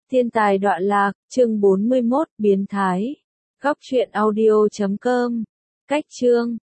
Thiên tài đoạn lạc, chương 41, biến thái. Góc truyện audio.com. Cách chương.